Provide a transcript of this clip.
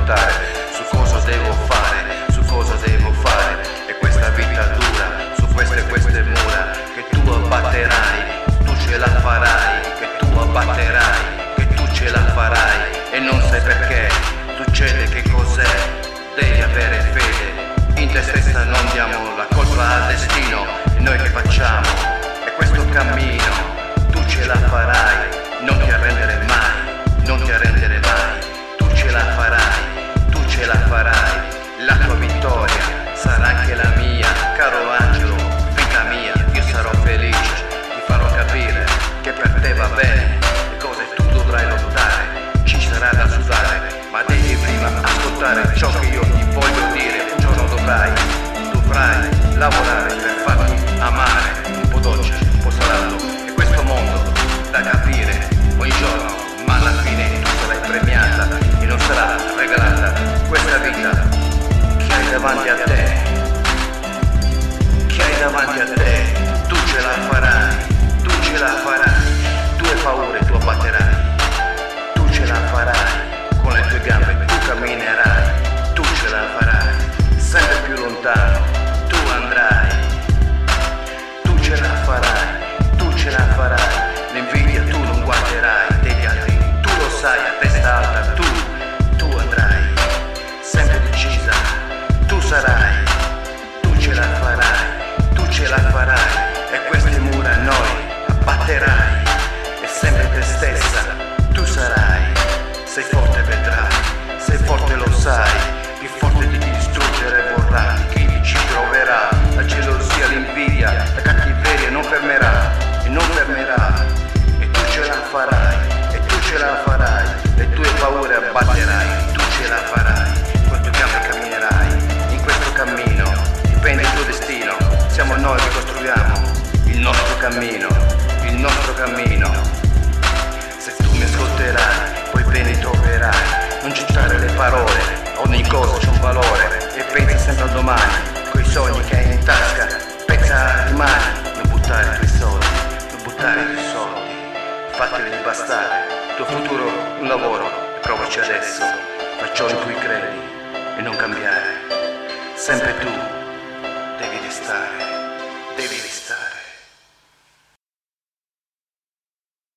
lottare su cosa devo fare, su cosa devo fare. E questa vita dura, su queste mura che tu abbatterai, tu ce la farai, che tu abbatterai, che tu ce la farai. E non sai perché succede, che cos'è, devi avere fede in te stessa, non diamo la colpa al destino. E noi che facciamo è questo cammino, tu ce la farai, non ti arrendere mai, non ti arrendere mai, tu ce la farai, tu ce la farai. La tua vittoria sarà anche la mia, caro angelo, vita mia. Io sarò felice, ti farò capire che per te va bene, le cose tu dovrai lottare, ci sarà da sudare, ma devi prima ascoltare ciò che io ti voglio dire. Un giorno dovrai lavorare per farti amare, un po' dolce, un po' salato, e questo mondo da capire ogni giorno, ma alla fine tu sarai premiata e non sarà regalata questa vita che hai davanti a te, che hai davanti a te. Tu ce la farai, tu ce la farai, tue paure tu abbatterai, tu ce la farai, con le tue gambe tu camminerai, tu ce la farai, sempre più lontano tu andrai, tu ce la farai, tu ce la farai. L'invidia tu non guarderai degli altri, tu lo sai, a testa alta tu andrai, sempre decisa, tu sarai, tu ce la farai, tu ce la farai. E queste mura noi abbatterai, e sempre te stessa tu sarai. Sei forte, vedrai, sei forte, lo sai, più forte di chi distruggere vorrà, chi ci troverà. La gelosia, l'invidia, la cattiveria non fermerà, e non fermerà. E tu ce la farai, e tu ce la farai, le tue paure abbatterai, tu ce la farai, con le tue gambe camminerai, in questo cammino dipende il tuo destino. Siamo noi che costruiamo il nostro cammino, il nostro cammino. Se tu mi ascolterai, poi bene troverai, non gettare le parole, ogni cosa c'è un valore, e pensa sempre al domani, coi sogni che hai in tasca, pensa a rimani, non buttare i tuoi soldi, non buttare i tuoi soldi, fateli bastare, il tuo futuro un lavoro, e provaci adesso, fai ciò in cui credi e non cambiare, sempre tu devi restare.